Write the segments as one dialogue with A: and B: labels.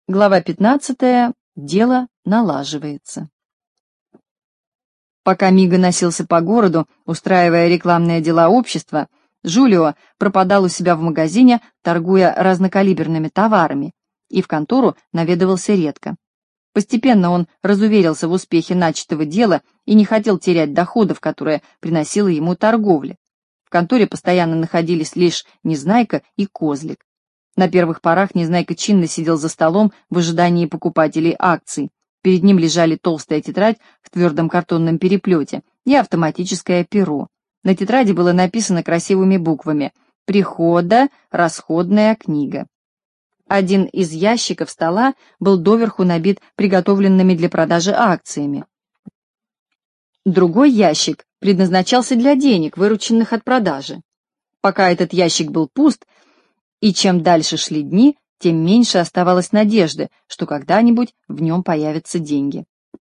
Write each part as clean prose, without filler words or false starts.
A: Глава 15. Дело налаживается. Пока Мига носился по городу, устраивая рекламные дела общества, Жулио пропадал у себя в магазине, торгуя разнокалиберными товарами, и в контору наведывался редко. Постепенно он разуверился в успехе начатого дела и не хотел терять доходов, которые приносила ему торговля. В конторе постоянно находились лишь Незнайка и Козлик. На первых порах Незнайка чинно сидел за столом в ожидании покупателей акций. Перед ним лежали толстая тетрадь в твердом картонном переплете и автоматическое перо. На тетради было написано красивыми буквами «Приходо-расходная книга». Один из ящиков стола был доверху набит приготовленными для продажи акциями. Другой ящик предназначался для денег, вырученных от продажи. Пока этот ящик был пуст, и чем дальше шли дни, тем меньше оставалось надежды, что когда-нибудь в нем появятся деньги.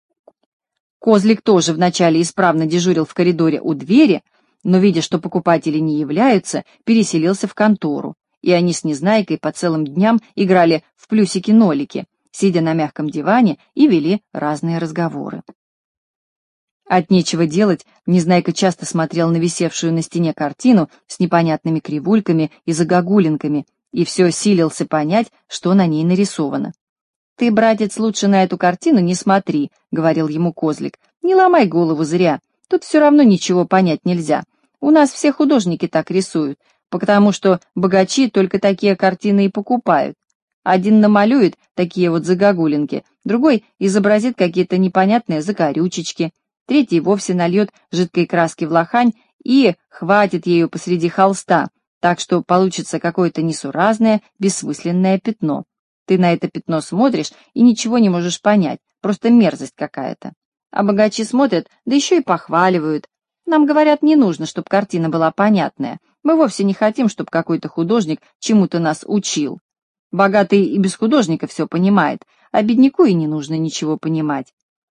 A: Козлик тоже вначале исправно дежурил в коридоре у двери, но, видя, что покупатели не являются, переселился в контору, и они с Незнайкой по целым дням играли в плюсики-нолики, сидя на мягком диване и вели разные разговоры. От нечего делать Незнайка часто смотрел на висевшую на стене картину с непонятными кривульками и загогулинками и все силился понять, что на ней нарисовано. «Ты, братец, лучше на эту картину не смотри», — говорил ему Козлик. «Не ломай голову зря, тут все равно ничего понять нельзя. У нас все художники так рисуют, потому что богачи только такие картины и покупают. Один намалюет такие вот загогулинки, другой изобразит какие-то непонятные закорючечки, третий вовсе нальет жидкой краски в лохань и хватит ею посреди холста, так что получится какое-то несуразное, бессмысленное пятно. Ты на это пятно смотришь и ничего не можешь понять, просто мерзость какая-то. А богачи смотрят, да еще и похваливают. Нам говорят, не нужно, чтобы картина была понятная. Мы вовсе не хотим, чтобы какой-то художник чему-то нас учил. Богатый и без художника все понимает, а бедняку и не нужно ничего понимать.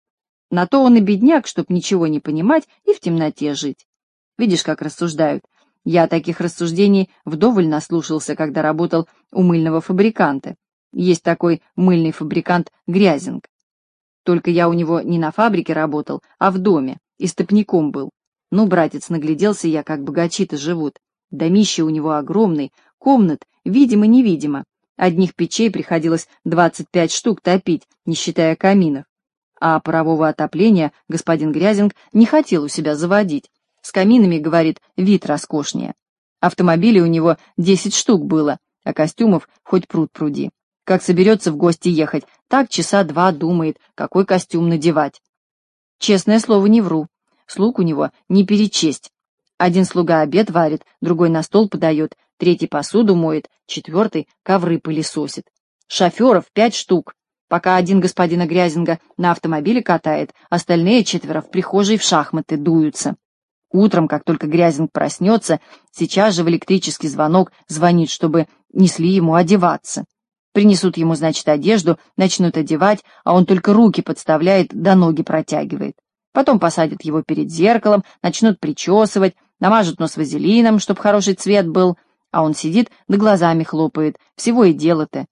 A: На то он и бедняк, чтоб ничего не понимать и в темноте жить. Видишь, как рассуждают. Я таких рассуждений вдоволь наслушался, когда работал у мыльного фабриканта. Есть такой мыльный фабрикант Грязинг. Только я у него не на фабрике работал, а в доме, истопником был. Ну, братец, нагляделся я, как богачи-то живут. Домище у него огромный, комнат видимо-невидимо. Одних печей приходилось 25 штук топить, не считая каминов. А парового отопления господин Грязинг не хотел у себя заводить. С каминами, говорит, вид роскошнее. Автомобилей у него 10 штук было, а костюмов хоть пруд пруди. Как соберется в гости ехать, так часа два думает, какой костюм надевать. Честное слово, не вру. Слуг у него не перечесть. Один слуга обед варит, другой на стол подает, третий посуду моет, четвертый ковры пылесосит. Шоферов 5 штук. Пока один господина Грязинга на автомобиле катает, остальные 4 в прихожей в шахматы дуются. Утром, как только Грязинг проснется, сейчас же в электрический звонок звонит, чтобы несли ему одеваться. Принесут ему, значит, одежду, начнут одевать, а он только руки подставляет да ноги протягивает. Потом посадят его перед зеркалом, начнут причесывать, намажут нос вазелином, чтоб хороший цвет был, а он сидит да глазами хлопает, всего и дело-то.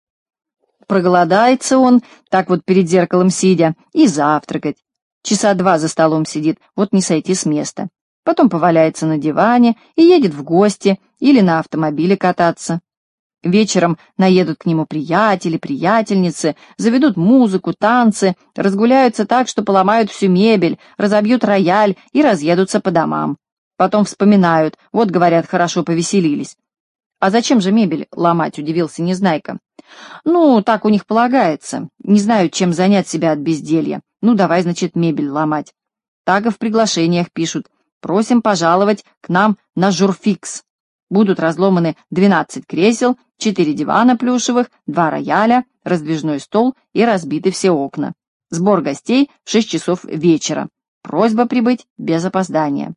A: Проголодается он, так вот перед зеркалом сидя, и завтракать. Часа 2 за столом сидит, вот не сойти с места. Потом поваляется на диване и едет в гости или на автомобиле кататься. Вечером наедут к нему приятели, приятельницы, заведут музыку, танцы, разгуляются так, что поломают всю мебель, разобьют рояль и разъедутся по домам. Потом вспоминают, вот, говорят, хорошо повеселились. «А зачем же мебель ломать?» — удивился Незнайка. «Ну, так у них полагается. Не знаю, чем занять себя от безделья. Ну, давай, значит, мебель ломать. Так и в приглашениях пишут. Просим пожаловать к нам на журфикс. Будут разломаны 12 кресел, 4 дивана плюшевых, 2 рояля, раздвижной стол и разбиты все окна. Сбор гостей в 6 часов вечера. Просьба прибыть без опоздания».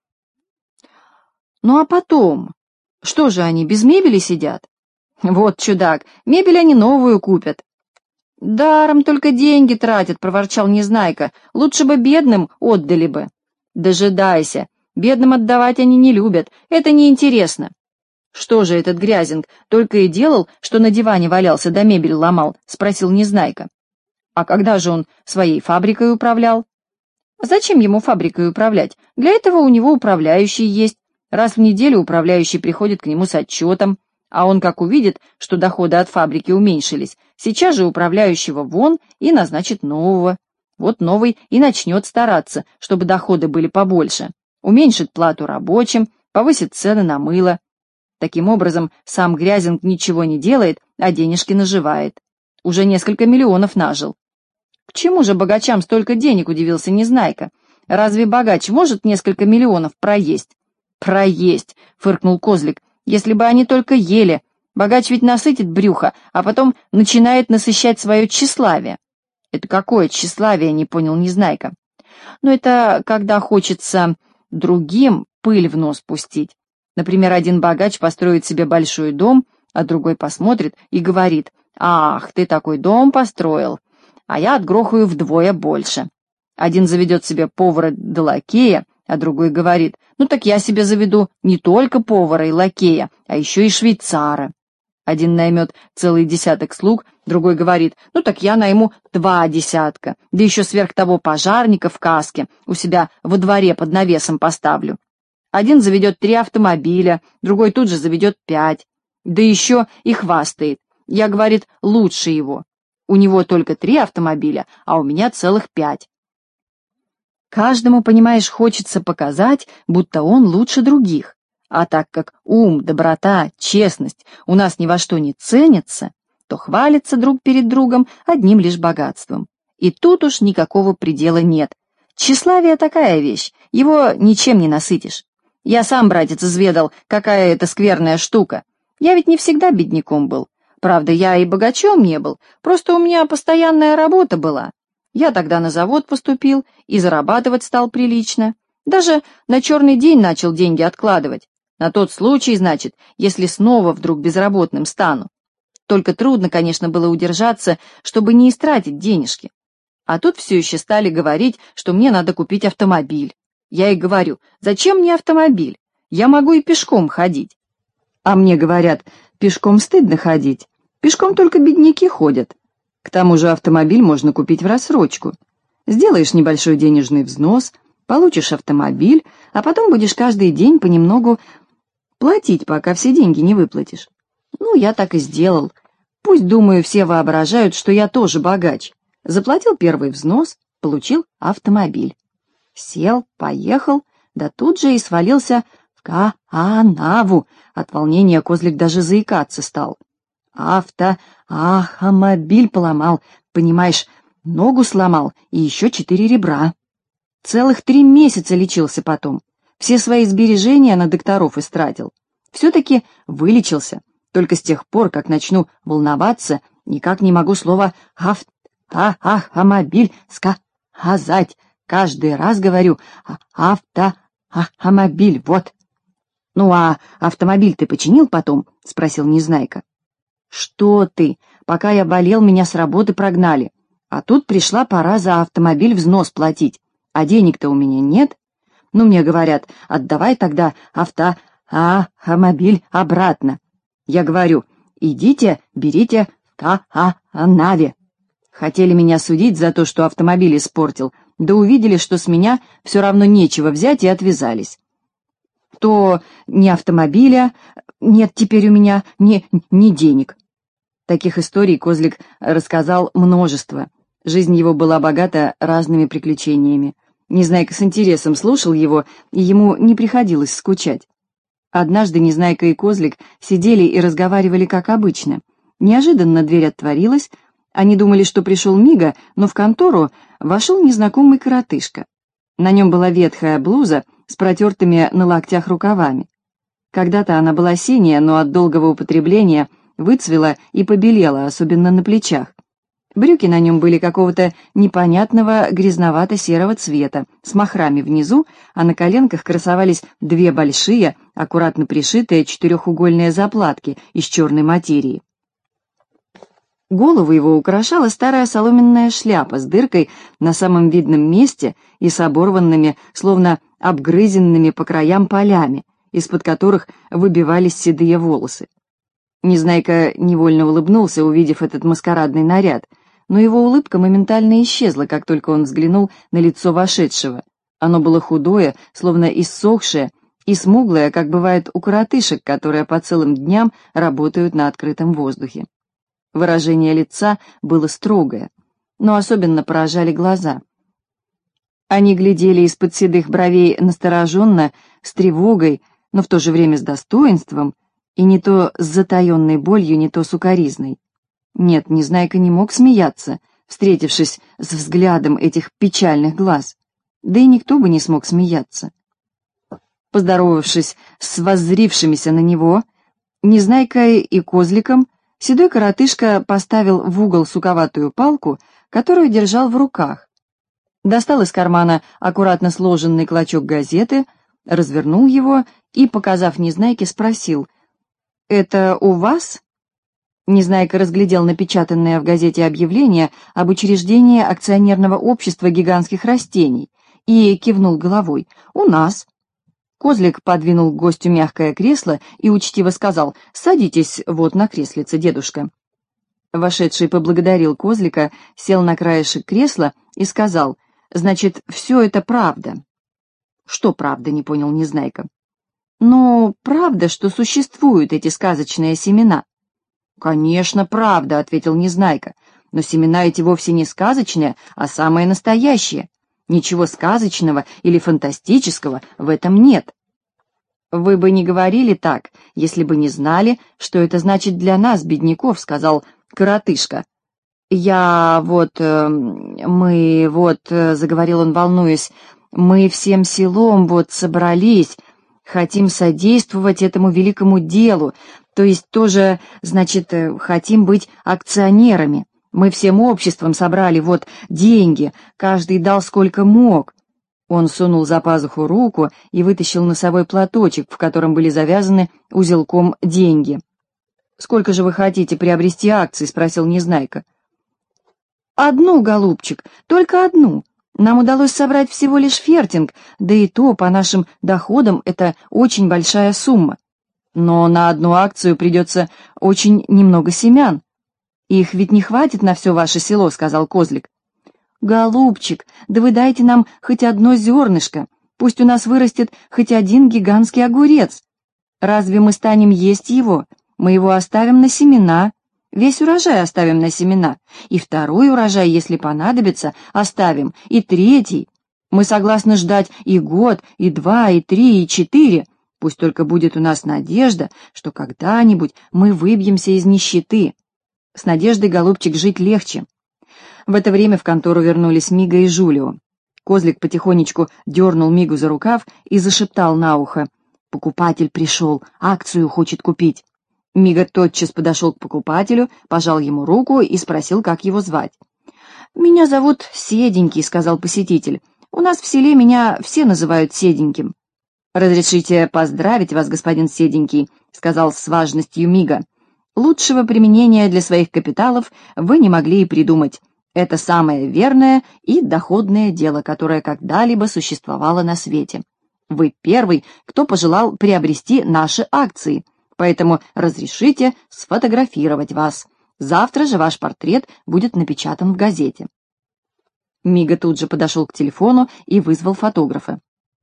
A: «Ну, а потом? Что же они, без мебели сидят?» «Вот чудак, мебель они новую купят». «Даром только деньги тратят», — проворчал Незнайка. «Лучше бы бедным отдали бы». «Дожидайся, бедным отдавать они не любят, это неинтересно». «Что же этот Грязинг только и делал, что на диване валялся да мебель ломал?» — спросил Незнайка. «А когда же он своей фабрикой управлял?» «Зачем ему фабрикой управлять? Для этого у него управляющий есть. Раз в неделю управляющий приходит к нему с отчетом, а он, как увидит, что доходы от фабрики уменьшились, сейчас же управляющего вон и назначит нового. Вот новый и начнет стараться, чтобы доходы были побольше. Уменьшит плату рабочим, повысит цены на мыло. Таким образом, сам Грязинг ничего не делает, а денежки наживает. Уже несколько миллионов нажил». «К чему же богачам столько денег?» — удивился Незнайка. «Разве богач может несколько миллионов проесть?» «Проесть!» — фыркнул Козлик. «Если бы они только ели. Богач ведь насытит брюхо, а потом начинает насыщать свое тщеславие». «Это какое тщеславие?» — не понял Незнайка. «Ну, это когда хочется другим пыль в нос пустить. Например, один богач построит себе большой дом, а другой посмотрит и говорит: «Ах, ты такой дом построил, а я отгрохаю вдвое больше». Один заведет себе повара да лакея, а другой говорит: «Ну так я себе заведу не только повара и лакея, а еще и швейцара». Один наймет целый десяток слуг, другой говорит: «Ну так я найму 2 десятка, да еще сверх того пожарника в каске у себя во дворе под навесом поставлю». Один заведет 3 автомобиля, другой тут же заведет 5, да еще и хвастает. Я, говорит, лучше его. У него только 3 автомобиля, а у меня целых 5. Каждому, понимаешь, хочется показать, будто он лучше других. А так как ум, доброта, честность у нас ни во что не ценятся, то хвалятся друг перед другом одним лишь богатством. И тут уж никакого предела нет. Тщеславие такая вещь, его ничем не насытишь. Я сам, братец, изведал, какая это скверная штука. Я ведь не всегда бедняком был. Правда, я и богачом не был, просто у меня постоянная работа была. Я тогда на завод поступил и зарабатывать стал прилично. Даже на черный день начал деньги откладывать. На тот случай, значит, если снова вдруг безработным стану. Только трудно, конечно, было удержаться, чтобы не истратить денежки. А тут все еще стали говорить, что мне надо купить автомобиль. Я и говорю: «Зачем мне автомобиль? Я могу и пешком ходить». А мне говорят: «Пешком стыдно ходить. Пешком только бедняки ходят. К тому же автомобиль можно купить в рассрочку. Сделаешь небольшой денежный взнос, получишь автомобиль, а потом будешь каждый день понемногу платить, пока все деньги не выплатишь». Ну, я так и сделал. Пусть, думаю, все воображают, что я тоже богач. Заплатил первый взнос, получил автомобиль. Сел, поехал, да тут же и свалился в канаву. От волнения Козлик даже заикаться стал. Автомобиль поломал, понимаешь, ногу сломал и еще 4 ребра. Целых 3 месяца лечился потом. Все свои сбережения на докторов истратил. Все-таки вылечился. Только с тех пор, как начну волноваться, никак не могу слово автомобиль сказать. Каждый раз говорю автомобиль, вот. «Ну а автомобиль ты починил потом?» — спросил Незнайка. «Что ты? Пока я болел, меня с работы прогнали. А тут пришла пора за автомобиль взнос платить. А денег-то у меня нет. Ну, мне говорят: отдавай тогда автомобиль обратно. Я говорю: идите, берите в канаве. Хотели меня судить за то, что автомобиль испортил, да увидели, что с меня все равно нечего взять, и отвязались. То ни автомобиля нет теперь у меня, ни денег». Таких историй Козлик рассказал множество. Жизнь его была богата разными приключениями. Незнайка с интересом слушал его, и ему не приходилось скучать. Однажды Незнайка и Козлик сидели и разговаривали как обычно. Неожиданно дверь отворилась. Они думали, что пришел Мига, но в контору вошел незнакомый коротышка. На нем была ветхая блуза с протертыми на локтях рукавами. Когда-то она была синяя, но от долгого употребления выцвела и побелела, особенно на плечах. Брюки на нем были какого-то непонятного грязновато-серого цвета, с мохрами внизу, а на коленках красовались 2 большие, аккуратно пришитые 4-угольные заплатки из черной материи. Голову его украшала старая соломенная шляпа с дыркой на самом видном месте и с оборванными, словно обгрызенными по краям полями, из-под которых выбивались седые волосы. Незнайка невольно улыбнулся, увидев этот маскарадный наряд, но его улыбка моментально исчезла, как только он взглянул на лицо вошедшего. Оно было худое, словно иссохшее, и смуглое, как бывает у коротышек, которые по целым дням работают на открытом воздухе. Выражение лица было строгое, но особенно поражали глаза. Они глядели из-под седых бровей настороженно, с тревогой, но в то же время с достоинством, и не то с затаенной болью, не то с укоризной. Нет, Незнайка не мог смеяться, встретившись с взглядом этих печальных глаз. Да и никто бы не смог смеяться. Поздоровавшись с воззрившимися на него, Незнайкой и Козликом, седой коротышка поставил в угол суковатую палку, которую держал в руках. Достал из кармана аккуратно сложенный клочок газеты, развернул его и, показав Незнайке, спросил: «Это у вас?» Незнайка разглядел напечатанное в газете объявление об учреждении акционерного общества гигантских растений и кивнул головой: «У нас». Козлик подвинул к гостю мягкое кресло и учтиво сказал: «Садитесь вот на креслице, дедушка». Вошедший поблагодарил Козлика, сел на краешек кресла и сказал: «Значит, все это правда». «Что правда?» — не понял Незнайка. «Ну, правда, что существуют эти сказочные семена». «Конечно, правда», — ответил Незнайка, «но семена эти вовсе не сказочные, а самые настоящие. Ничего сказочного или фантастического в этом нет». «Вы бы не говорили так, если бы не знали, что это значит для нас, бедняков», — сказал коротышка. Заговорил он, волнуясь, «мы всем селом собрались, хотим содействовать этому великому делу, то есть тоже, значит, хотим быть акционерами. Мы всем обществом собрали деньги, каждый дал сколько мог». Он сунул за пазуху руку и вытащил носовой платочек, в котором были завязаны узелком деньги. «Сколько же вы хотите приобрести акций?» — спросил Незнайка. «Одну, голубчик, только одну. Нам удалось собрать всего лишь фертинг, да и то, по нашим доходам, это очень большая сумма. Но на одну акцию придется очень немного семян. Их ведь не хватит на все ваше село», — сказал Козлик. «Голубчик, да вы дайте нам хоть одно зернышко, пусть у нас вырастет хоть один гигантский огурец. Разве мы станем есть его? Мы его оставим на семена, весь урожай оставим на семена, и второй урожай, если понадобится, оставим, и третий. Мы согласны ждать и год, и 2, и 3, и 4. Пусть только будет у нас надежда, что когда-нибудь мы выбьемся из нищеты. С надеждой, голубчик, жить легче». В это время в контору вернулись Мига и Жулио. Козлик потихонечку дернул Мигу за рукав и зашептал на ухо: «Покупатель пришел, акцию хочет купить». Мига тотчас подошел к покупателю, пожал ему руку и спросил, как его звать. «Меня зовут Седенький», — сказал посетитель. «У нас в селе меня все называют Седеньким». «Разрешите поздравить вас, господин Седенький», — сказал с важностью Мига. «Лучшего применения для своих капиталов вы не могли и придумать. Это самое верное и доходное дело, которое когда-либо существовало на свете. Вы первый, кто пожелал приобрести наши акции, поэтому разрешите сфотографировать вас. Завтра же ваш портрет будет напечатан в газете». Мига тут же подошел к телефону и вызвал фотографа.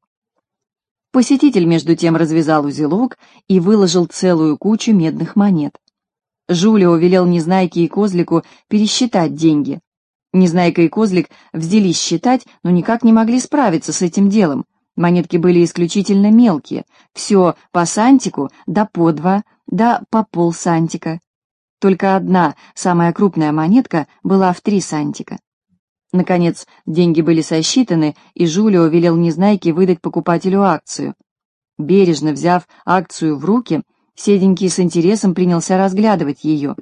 A: Посетитель, между тем, развязал узелок и выложил целую кучу медных монет. Жулио велел Незнайке и Козлику пересчитать деньги. Незнайка и Козлик взялись считать, но никак не могли справиться с этим делом. Монетки были исключительно мелкие, все по сантику, да по 2, да по полсантика. Только одна, самая крупная монетка, была в 3 сантика. Наконец, деньги были сосчитаны, и Жулио велел Незнайке выдать покупателю акцию. Бережно взяв акцию в руки, Седенький с интересом принялся разглядывать ее.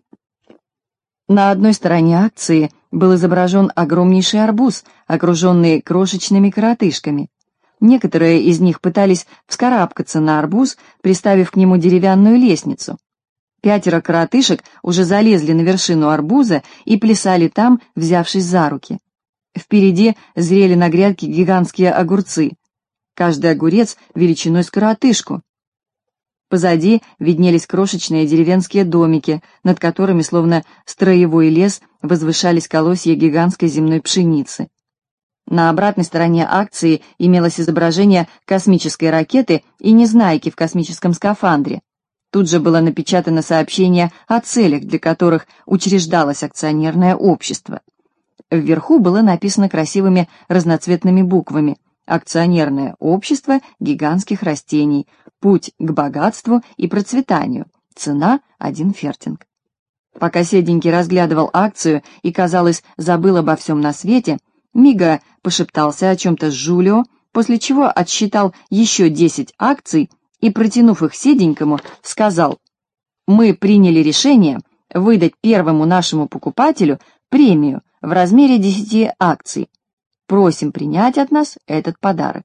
A: На одной стороне акции был изображен огромнейший арбуз, окруженный крошечными коротышками. Некоторые из них пытались вскарабкаться на арбуз, приставив к нему деревянную лестницу. 5 коротышек уже залезли на вершину арбуза и плясали там, взявшись за руки. Впереди зрели на грядке гигантские огурцы. Каждый огурец величиной с коротышку. Позади виднелись крошечные деревенские домики, над которыми, словно строевой лес, возвышались колосья гигантской земной пшеницы. На обратной стороне акции имелось изображение космической ракеты и незнайки в космическом скафандре. Тут же было напечатано сообщение о целях, для которых учреждалось акционерное общество. Вверху было написано красивыми разноцветными буквами: «Акционерное общество гигантских растений. Путь к богатству и процветанию. Цена 1 фертинг». Пока Седенький разглядывал акцию и, казалось, забыл обо всем на свете, Мига пошептался о чем-то с Жулио, после чего отсчитал еще 10 акций и, протянув их Седенькому, сказал: «Мы приняли решение выдать первому нашему покупателю премию в размере 10 акций. Просим принять от нас этот подарок.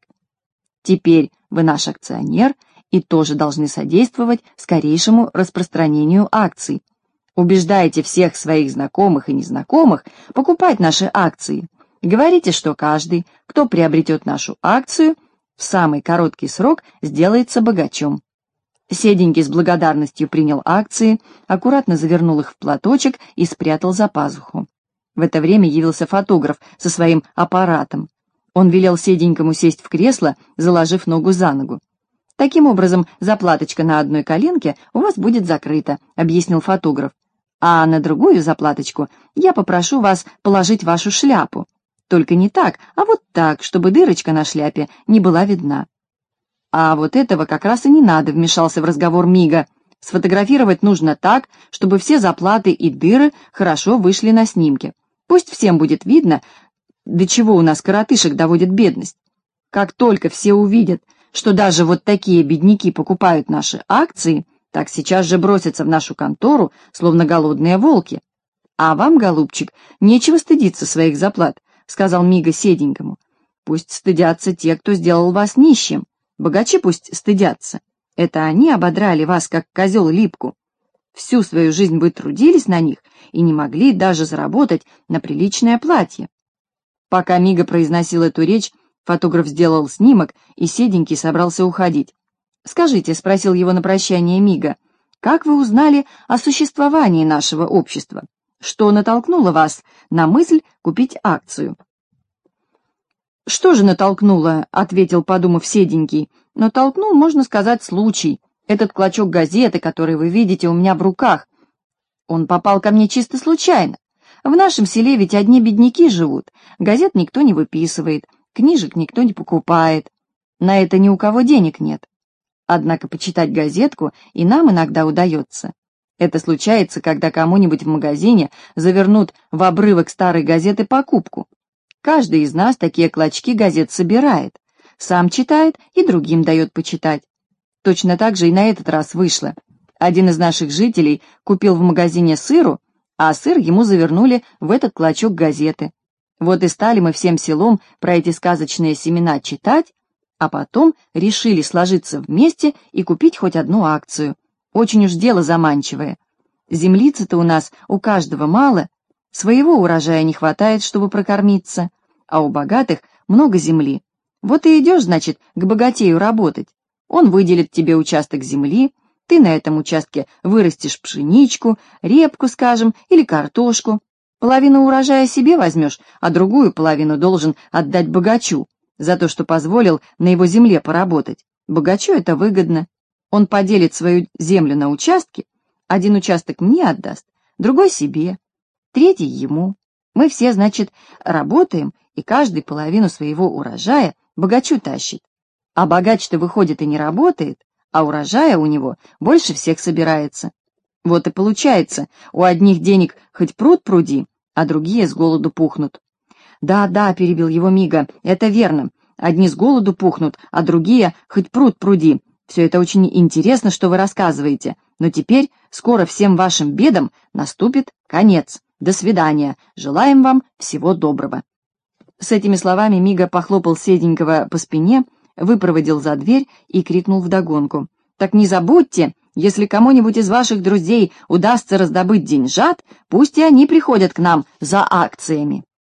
A: Теперь вы наш акционер и тоже должны содействовать скорейшему распространению акций. Убеждайте всех своих знакомых и незнакомых покупать наши акции. Говорите, что каждый, кто приобретет нашу акцию, в самый короткий срок сделается богачом». Седенький с благодарностью принял акции, аккуратно завернул их в платочек и спрятал за пазуху. В это время явился фотограф со своим аппаратом. Он велел Седенькому сесть в кресло, заложив ногу за ногу. «Таким образом, заплаточка на одной коленке у вас будет закрыта», — объяснил фотограф. «А на другую заплаточку я попрошу вас положить вашу шляпу. Только не так, а вот так, чтобы дырочка на шляпе не была видна». «А вот этого как раз и не надо», — вмешался в разговор Мига. «Сфотографировать нужно так, чтобы все заплаты и дыры хорошо вышли на снимке. Пусть всем будет видно, до чего у нас коротышек доводит бедность. Как только все увидят, что даже вот такие бедняки покупают наши акции, так сейчас же бросятся в нашу контору, словно голодные волки. А вам, голубчик, нечего стыдиться своих заплат», — сказал Мига Седенькому. «Пусть стыдятся те, кто сделал вас нищим. Богачи пусть стыдятся. Это они ободрали вас, как козел липку. Всю свою жизнь вы трудились на них и не могли даже заработать на приличное платье». Пока Мига произносил эту речь, фотограф сделал снимок, и Седенький собрался уходить. «Скажите», — спросил его на прощание Мига, — «как вы узнали о существовании нашего общества? Что натолкнуло вас на мысль купить акцию?» «Что же натолкнуло?» — ответил, подумав Седенький. «Но толкнул, можно сказать, случай. Этот клочок газеты, который вы видите у меня в руках, он попал ко мне чисто случайно. В нашем селе ведь одни бедняки живут, газет никто не выписывает, книжек никто не покупает. На это ни у кого денег нет. Однако почитать газетку и нам иногда удается. Это случается, когда кому-нибудь в магазине завернут в обрывок старой газеты покупку. Каждый из нас такие клочки газет собирает, сам читает и другим дает почитать. Точно так же и на этот раз вышло. Один из наших жителей купил в магазине сыру, а сыр ему завернули в этот клочок газеты. Вот и стали мы всем селом про эти сказочные семена читать, а потом решили сложиться вместе и купить хоть одну акцию. Очень уж дело заманчивое. Землицы-то у нас у каждого мало, своего урожая не хватает, чтобы прокормиться, а у богатых много земли. Вот и идешь, значит, к богатею работать. Он выделит тебе участок земли, ты на этом участке вырастешь пшеничку, репку, скажем, или картошку. Половину урожая себе возьмешь, а другую половину должен отдать богачу за то, что позволил на его земле поработать. Богачу это выгодно. Он поделит свою землю на участки, один участок мне отдаст, другой себе, третий ему. Мы все, значит, работаем, и каждый половину своего урожая богачу тащит. А богач-то, выходит, и не работает, а урожая у него больше всех собирается. Вот и получается, у одних денег хоть пруд пруди, а другие с голоду пухнут. «Да, — перебил его Мига, — это верно. Одни с голоду пухнут, а другие хоть пруд пруди. Все это очень интересно, что вы рассказываете, но теперь скоро всем вашим бедам наступит конец. До свидания. Желаем вам всего доброго». С этими словами Мига похлопал Седенького по спине, выпроводил за дверь и крикнул вдогонку: «Так не забудьте, если кому-нибудь из ваших друзей удастся раздобыть деньжат, пусть и они приходят к нам за акциями».